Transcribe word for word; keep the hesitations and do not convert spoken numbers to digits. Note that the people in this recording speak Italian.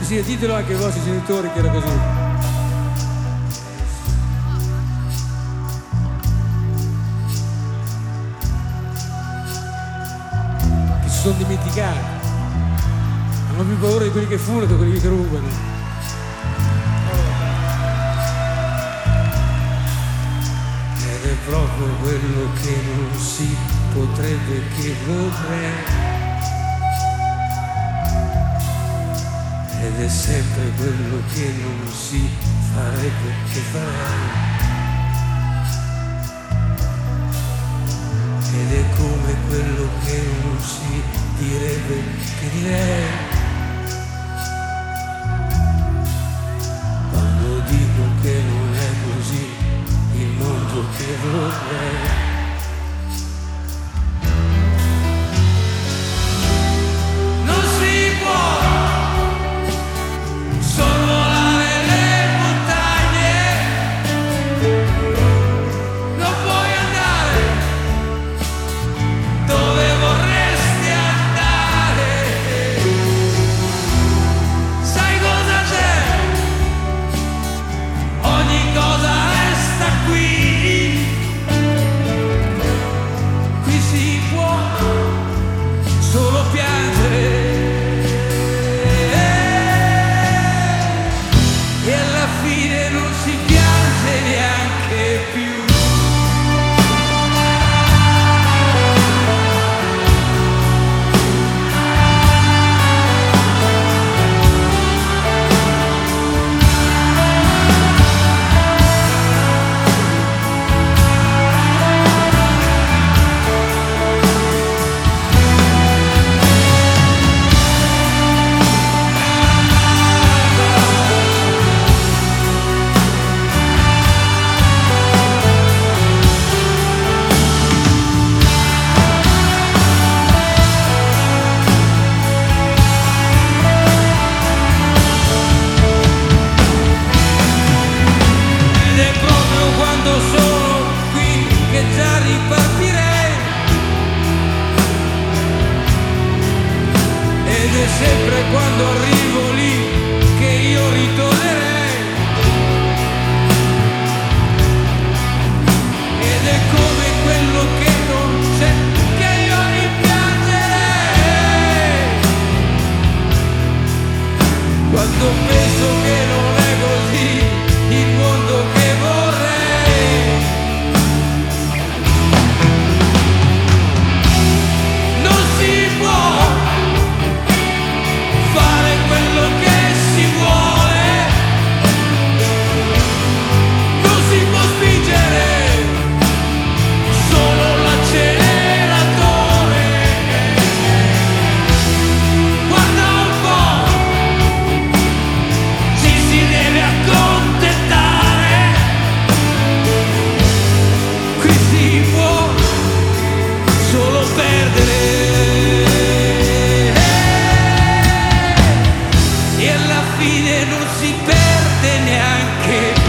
Sì, ditelo anche ai vostri genitori che era così. Che si sono dimenticati. Hanno più paura di quelli che fumano che quelli che rubano. Ed è proprio quello che non si potrebbe che vorrei. Ed è sempre quello che non si farebbe che farei. Ed è come quello che non si direbbe che direi. Quando dico che non è così il mondo che vorrei. Sempre quando arrivo lì che io ritornerei. Ed è come quello che non c'è che io rimpiangerei. Quando penso che non è così il mondo che vorrei. Non si può e alla fine non si perde neanche